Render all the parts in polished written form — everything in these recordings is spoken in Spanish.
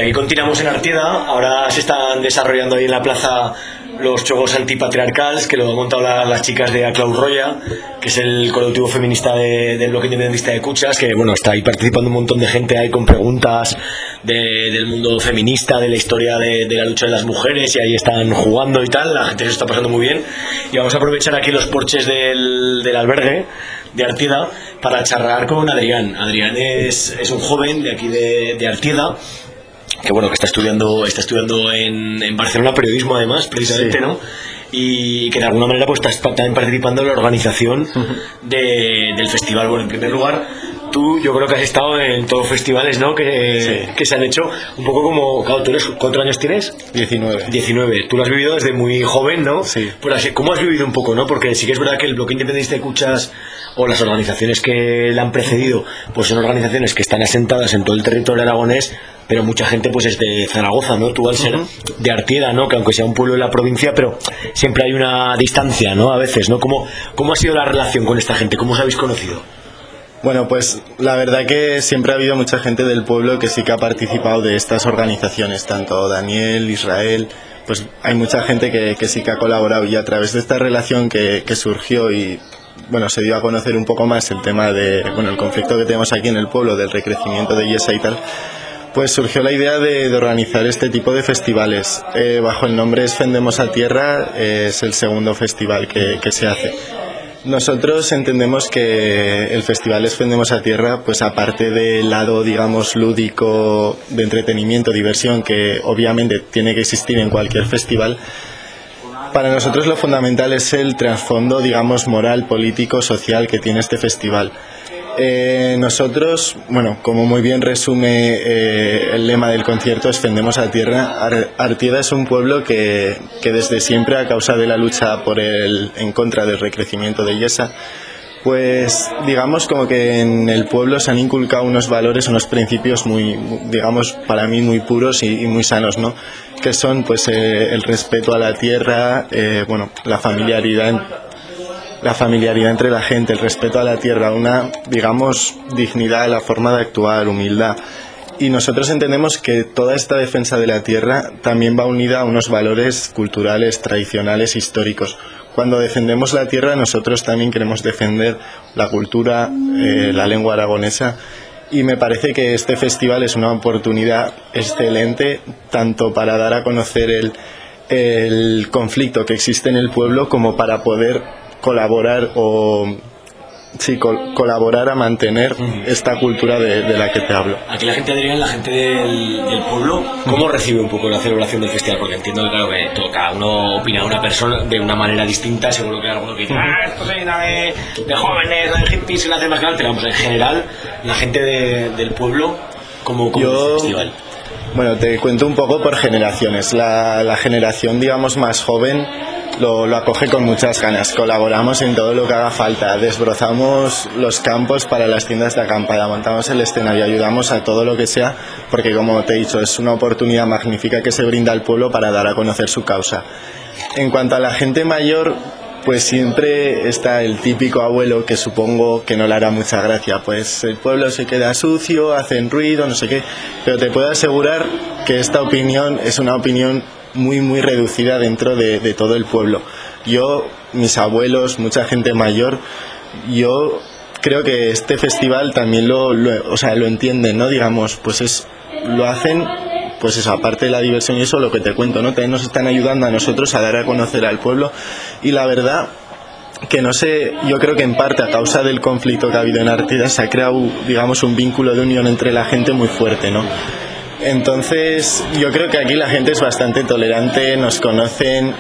aquí continuamos en Artieda. Ahora se están desarrollando ahí en la plaza los juegos antipatriarcals que lo han montado las chicas de Aclaus Roya, que es el colectivo feminista del bloque independentista de Cuchas, que bueno, está ahí participando un montón de gente ahí con preguntas del mundo feminista, de la historia de la lucha de las mujeres, y ahí están jugando y tal. La gente se está pasando muy bien, y vamos a aprovechar aquí los porches del albergue de Artieda para charlar con Adrián. Adrián es un joven de aquí de Artieda, que bueno, que está estudiando en Barcelona periodismo, además, precisamente, sí, ¿no? Y que de alguna manera pues está también participando en la organización del festival. Bueno, en primer lugar, tú, yo creo que has estado en todos los festivales, ¿no? Que se han hecho un poco como... Claro, ¿cuántos años tienes? 19. Tú lo has vivido desde muy joven, ¿no? Sí. Pues así, ¿cómo has vivido un poco, no? Porque sí que es verdad que el bloque independentista de Cuchas o las organizaciones que la han precedido, pues son organizaciones que están asentadas en todo el territorio aragonés, pero mucha gente pues es de Zaragoza, ¿no? Tú al ser de Artieda, ¿no? Que aunque sea un pueblo de la provincia, pero siempre hay una distancia, ¿no? A veces, ¿no? ¿Cómo ha sido la relación con esta gente? ¿Cómo os habéis conocido? Bueno, pues la verdad que siempre ha habido mucha gente del pueblo que sí que ha participado de estas organizaciones, tanto Daniel, Israel, pues hay mucha gente que sí que ha colaborado, y a través de esta relación que surgió y bueno, se dio a conocer un poco más el tema de, bueno, el conflicto que tenemos aquí en el pueblo del recrecimiento de Yesa y tal, pues surgió la idea de organizar este tipo de festivales. Bajo el nombre Esfendemos a Tierra, es el segundo festival que se hace. Nosotros entendemos que el festival Esfendemos a Tierra, pues aparte del lado, digamos, lúdico, de entretenimiento, diversión, que obviamente tiene que existir en cualquier festival, para nosotros lo fundamental es el trasfondo, digamos, moral, político, social que tiene este festival. Nosotros, bueno, como muy bien resume el lema del concierto Esfendemos a Tierra, Artieda es un pueblo que desde siempre, a causa de la lucha en contra del recrecimiento de Yesa, pues digamos como que en el pueblo se han inculcado unos valores, unos principios muy, digamos, para mí muy puros y muy sanos, ¿no? Que son pues el respeto a la tierra, bueno, la familiaridad entre la gente, el respeto a la tierra, una, digamos, dignidad, la forma de actuar, humildad. Y nosotros entendemos que toda esta defensa de la tierra también va unida a unos valores culturales, tradicionales, históricos. Cuando defendemos la tierra, nosotros también queremos defender la cultura, la lengua aragonesa, y me parece que este festival es una oportunidad excelente tanto para dar a conocer el conflicto que existe en el pueblo, como para poder colaborar colaborar a mantener esta cultura de la que te hablo. Aquí la gente, Adrián, la gente del pueblo, ¿cómo recibe un poco la celebración del festival? Porque entiendo que, claro, que cada uno opina una persona de una manera distinta. Seguro que hay alguno que dice, esto se llena de jóvenes, de hippies, y la hace más grande. Pero vamos, en general, la gente del pueblo, ¿cómo es el festival? Bueno, te cuento un poco por generaciones. La generación, digamos, más joven lo acoge con muchas ganas. Colaboramos en todo lo que haga falta, desbrozamos los campos para las tiendas de acampada, montamos el escenario, ayudamos a todo lo que sea, porque como te he dicho, es una oportunidad magnífica que se brinda al pueblo para dar a conocer su causa. En cuanto a la gente mayor, pues siempre está el típico abuelo que supongo que no le hará mucha gracia, pues el pueblo se queda sucio, hacen ruido, no sé qué, pero te puedo asegurar que esta opinión es una opinión muy reducida dentro de todo el pueblo. Mis abuelos, mucha gente mayor, yo creo que este festival también lo entienden, ¿no? Digamos, pues lo hacen, pues eso, aparte de la diversión y eso, lo que te cuento, ¿no? También nos están ayudando a nosotros a dar a conocer al pueblo, y la verdad que no sé, yo creo que en parte a causa del conflicto que ha habido en Artieda se ha creado, digamos, un vínculo de unión entre la gente muy fuerte, ¿no? Entonces yo creo que aquí la gente es bastante tolerante, nos conocen,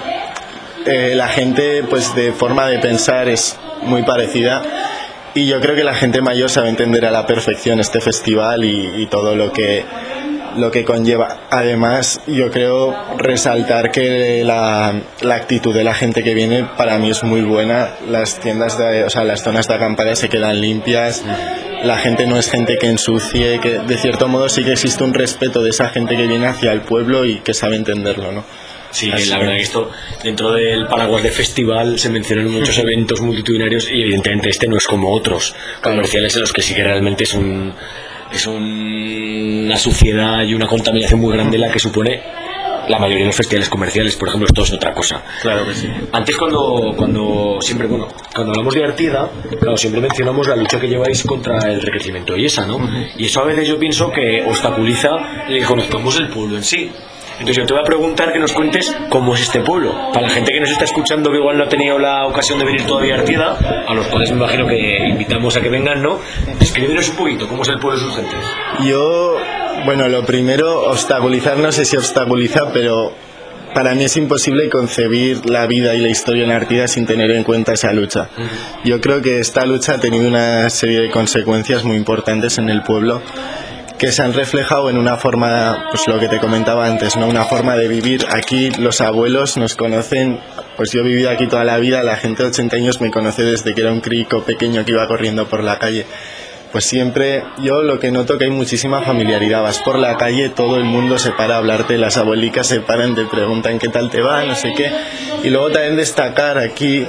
la gente pues de forma de pensar es muy parecida, y yo creo que la gente mayor sabe entender a la perfección este festival y todo lo que conlleva. Además, yo creo resaltar que la actitud de la gente que viene para mí es muy buena. Las tiendas las zonas de acampada se quedan limpias, la gente no es gente que ensucie, que de cierto modo sí que existe un respeto de esa gente que viene hacia el pueblo y que sabe entenderlo, ¿no? Sí, la verdad que esto, dentro del paraguas de festival, se mencionan muchos eventos multitudinarios, y evidentemente este no es como otros comerciales en los que sí que realmente es es una suciedad y una contaminación muy grande la que supone la mayoría de los festivales comerciales, por ejemplo. Esto es otra cosa. Claro que sí. Antes cuando siempre, bueno, cuando hablamos de Artieda, claro, siempre mencionamos la lucha que lleváis contra el recrecimiento de Yesa, ¿no? Y eso a veces yo pienso que obstaculiza el que conozcamos el pueblo en sí. Entonces yo te voy a preguntar que nos cuentes cómo es este pueblo. Para la gente que nos está escuchando, que igual no ha tenido la ocasión de venir todavía a Artieda, a los cuales me imagino que invitamos a que vengan, ¿no? Descríbenos un poquito cómo es el pueblo de sus gentes. Bueno, lo primero, obstaculizar, no sé si obstaculiza, pero para mí es imposible concebir la vida y la historia en Artieda sin tener en cuenta esa lucha. Yo creo que esta lucha ha tenido una serie de consecuencias muy importantes en el pueblo, que se han reflejado en una forma, pues lo que te comentaba antes, ¿no? Una forma de vivir. Aquí los abuelos nos conocen, pues yo he vivido aquí toda la vida, la gente de 80 años me conoce desde que era un crico pequeño que iba corriendo por la calle. Pues siempre, yo lo que noto que hay muchísima familiaridad, vas por la calle, todo el mundo se para a hablarte, las abuelicas se paran, te preguntan qué tal te va, no sé qué. Y luego también destacar aquí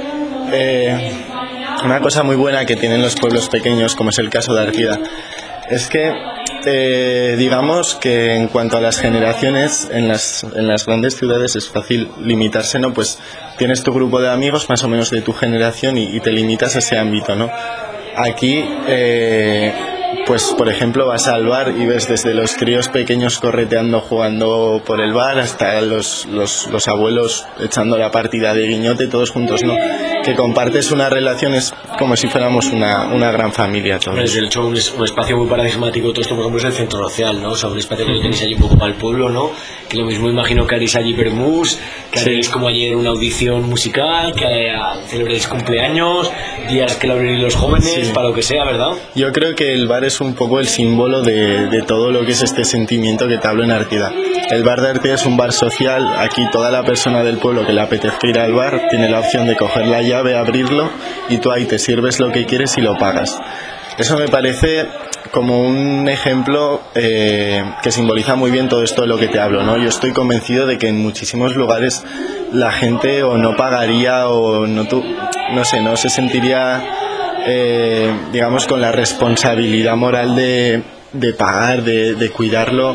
una cosa muy buena que tienen los pueblos pequeños, como es el caso de Artieda, es que digamos que en cuanto a las generaciones en las grandes ciudades es fácil limitarse, ¿no? Pues tienes tu grupo de amigos más o menos de tu generación y te limitas a ese ámbito, ¿no? Aquí pues por ejemplo vas al bar y ves desde los críos pequeños correteando, jugando por el bar, hasta los abuelos echando la partida de guiñote, todos juntos, ¿no? Que compartes unas relaciones como si fuéramos una gran familia todos. Es de hecho un espacio muy paradigmático. Todo esto, por ejemplo, es el centro social, ¿no? O sea, un espacio que tenéis allí un poco para el pueblo, ¿no? Que lo mismo imagino que haréis allí Bermús, que haréis como ayer una audición musical, que celebréis cumpleaños, días que lo abréis los jóvenes, para lo que sea, ¿verdad? Yo creo que el bar es un poco el símbolo de todo lo que es este sentimiento que te hablo en Artieda. El bar de Artieda es un bar social. Aquí toda la persona del pueblo que le apetezca ir al bar tiene la opción de coger la llave, abrirlo y tú ahí te sirves lo que quieres y lo pagas. Eso me parece como un ejemplo que simboliza muy bien todo esto de lo que te hablo, ¿no? Yo estoy convencido de que en muchísimos lugares la gente o no pagaría o no se sentiría digamos con la responsabilidad moral de pagar, de cuidarlo,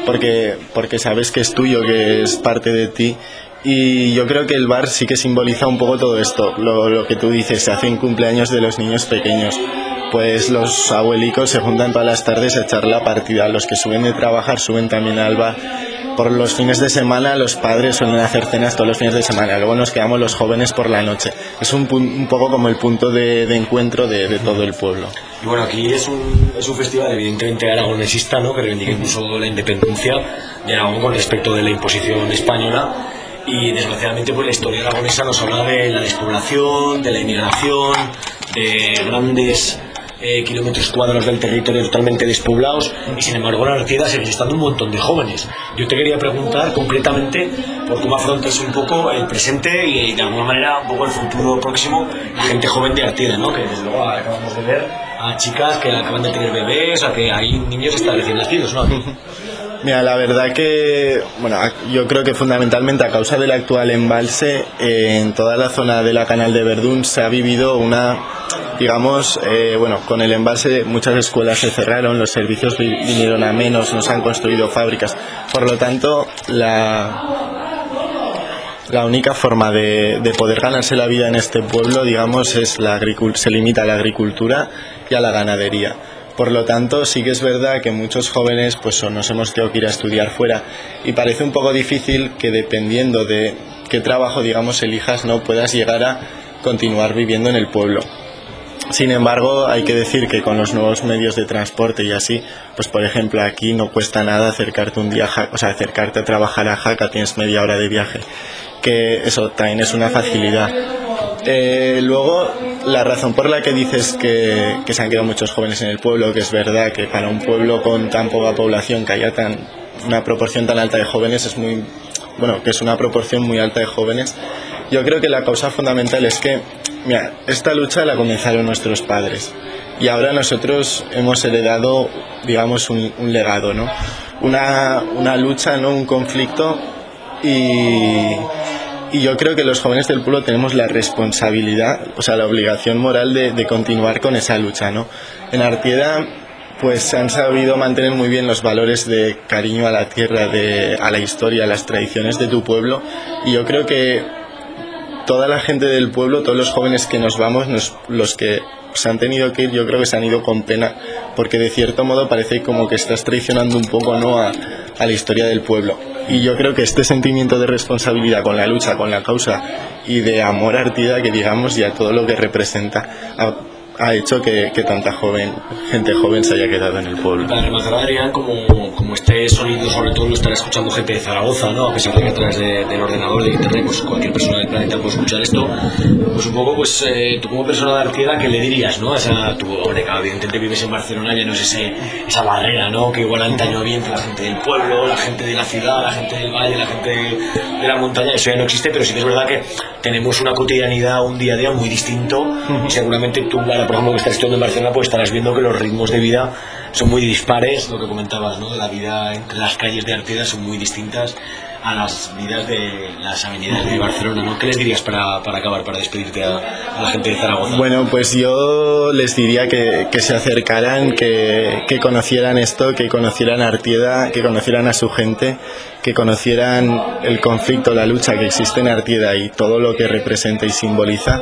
porque sabes que es tuyo, que es parte de ti. Y yo creo que el bar sí que simboliza un poco todo esto, lo que tú dices, se hacen cumpleaños de los niños pequeños, pues los abuelicos se juntan todas las tardes a echar la partida, los que suben de trabajar suben también al bar. Por los fines de semana los padres suelen hacer cenas todos los fines de semana, luego nos quedamos los jóvenes por la noche. Es un poco como el punto de encuentro de todo el pueblo. Y bueno, aquí es un festival evidentemente aragonesista, ¿no? Que reivindica incluso la independencia de Aragón con respecto de la imposición española. Y desgraciadamente pues la historia aragonesa nos habla de la despoblación, de la inmigración, de grandes kilómetros cuadrados del territorio totalmente despoblados, y sin embargo en Artieda sigue estando un montón de jóvenes. Yo te quería preguntar concretamente por cómo afrontas un poco el presente y de alguna manera un poco el futuro próximo, la gente joven de Artieda, ¿no? Que desde luego acabamos de ver a chicas que acaban de tener bebés, a que hay niños que están recién nacidos, ¿no? Mira, la verdad que, bueno, yo creo que fundamentalmente a causa del actual embalse, en toda la zona de la Canal de Verdún se ha vivido con el embalse muchas escuelas se cerraron, los servicios vinieron a menos, no se han construido fábricas. Por lo tanto, la única forma de poder ganarse la vida en este pueblo, digamos, se limita a la agricultura y a la ganadería. Por lo tanto, sí que es verdad que muchos jóvenes pues nos hemos tenido que ir a estudiar fuera, y parece un poco difícil que dependiendo de qué trabajo, digamos, elijas, no puedas llegar a continuar viviendo en el pueblo. Sin embargo, hay que decir que con los nuevos medios de transporte y así, pues por ejemplo aquí no cuesta nada acercarte a trabajar a Jaca, tienes media hora de viaje, que eso también es una facilidad. Luego, la razón por la que dices que se han quedado muchos jóvenes en el pueblo, que es verdad que para un pueblo con tan poca población que haya una proporción tan alta de jóvenes que es una proporción muy alta de jóvenes, yo creo que la causa fundamental es que, mira, esta lucha la comenzaron nuestros padres y ahora nosotros hemos heredado, digamos, un legado, ¿no? Una lucha, ¿no? Un conflicto, y yo creo que los jóvenes del pueblo tenemos la responsabilidad, la obligación moral de continuar con esa lucha, ¿no? En Artieda pues han sabido mantener muy bien los valores de cariño a la tierra, a la historia, a las tradiciones de tu pueblo, y yo creo que toda la gente del pueblo, todos los jóvenes que nos vamos, los que se han tenido que ir, yo creo que se han ido con pena, porque de cierto modo parece como que estás traicionando un poco, ¿no?, a la historia del pueblo. Y yo creo que este sentimiento de responsabilidad con la lucha, con la causa y de amor a Artida, que digamos, y a todo lo que representa, ha hecho que tanta gente joven se haya quedado en el pueblo. Para rematar, Adrián, como este sonido sobre todo lo estará escuchando gente de Zaragoza, ¿no? A pesar de que a través del ordenador, de internet, pues cualquier persona del planeta puede escuchar esto, pues un poco, pues tú como persona de Artieda, ¿qué le dirías, no? Tú, hombre, claro, evidentemente vives en Barcelona, ya no es esa barrera, ¿no?, que igual antaño había entre la gente del pueblo, la gente de la ciudad, la gente del valle, la gente de la montaña. Eso ya no existe, pero sí que es verdad que tenemos una cotidianidad, un día a día muy distinto, y seguramente tú, por ejemplo, que estás estudiando en Barcelona, pues estarás viendo que los ritmos de vida son muy dispares, lo que comentabas, ¿no?, de la vida entre las calles de Artieda son muy distintas a las vidas de las avenidas de Barcelona, ¿no? ¿Qué les dirías para acabar, para despedirte a la gente de Zaragoza? Bueno, pues yo les diría que se acercaran, que conocieran esto, que conocieran a Artieda, que conocieran a su gente, que conocieran el conflicto, la lucha que existe en Artieda y todo lo que representa y simboliza,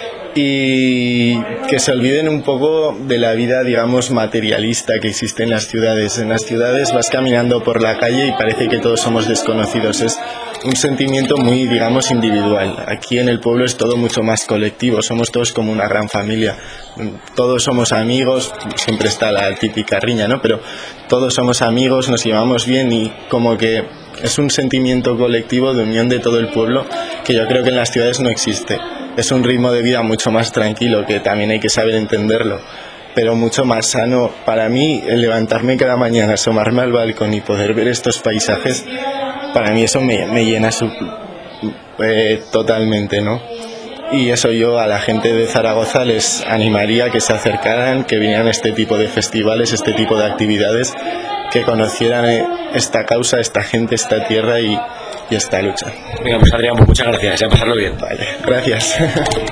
y que se olviden un poco de la vida, digamos, materialista que existe en las ciudades. En las ciudades vas caminando por la calle y parece que todos somos desconocidos. Es un sentimiento muy, digamos, individual. Aquí en el pueblo es todo mucho más colectivo, somos todos como una gran familia. Todos somos amigos, siempre está la típica riña, ¿no? Pero todos somos amigos, nos llevamos bien, y como que es un sentimiento colectivo de unión de todo el pueblo que yo creo que en las ciudades no existe. Es un ritmo de vida mucho más tranquilo, que también hay que saber entenderlo, pero mucho más sano. Para mí, el levantarme cada mañana, asomarme al balcón y poder ver estos paisajes, para mí eso me llena totalmente, ¿no? Y eso, yo a la gente de Zaragoza les animaría que se acercaran, que vinieran a este tipo de festivales, este tipo de actividades, que conocieran esta causa, esta gente, esta tierra y esta lucha. Venga, pues Adrián, pues muchas gracias, a pasarlo bien. Vale, gracias.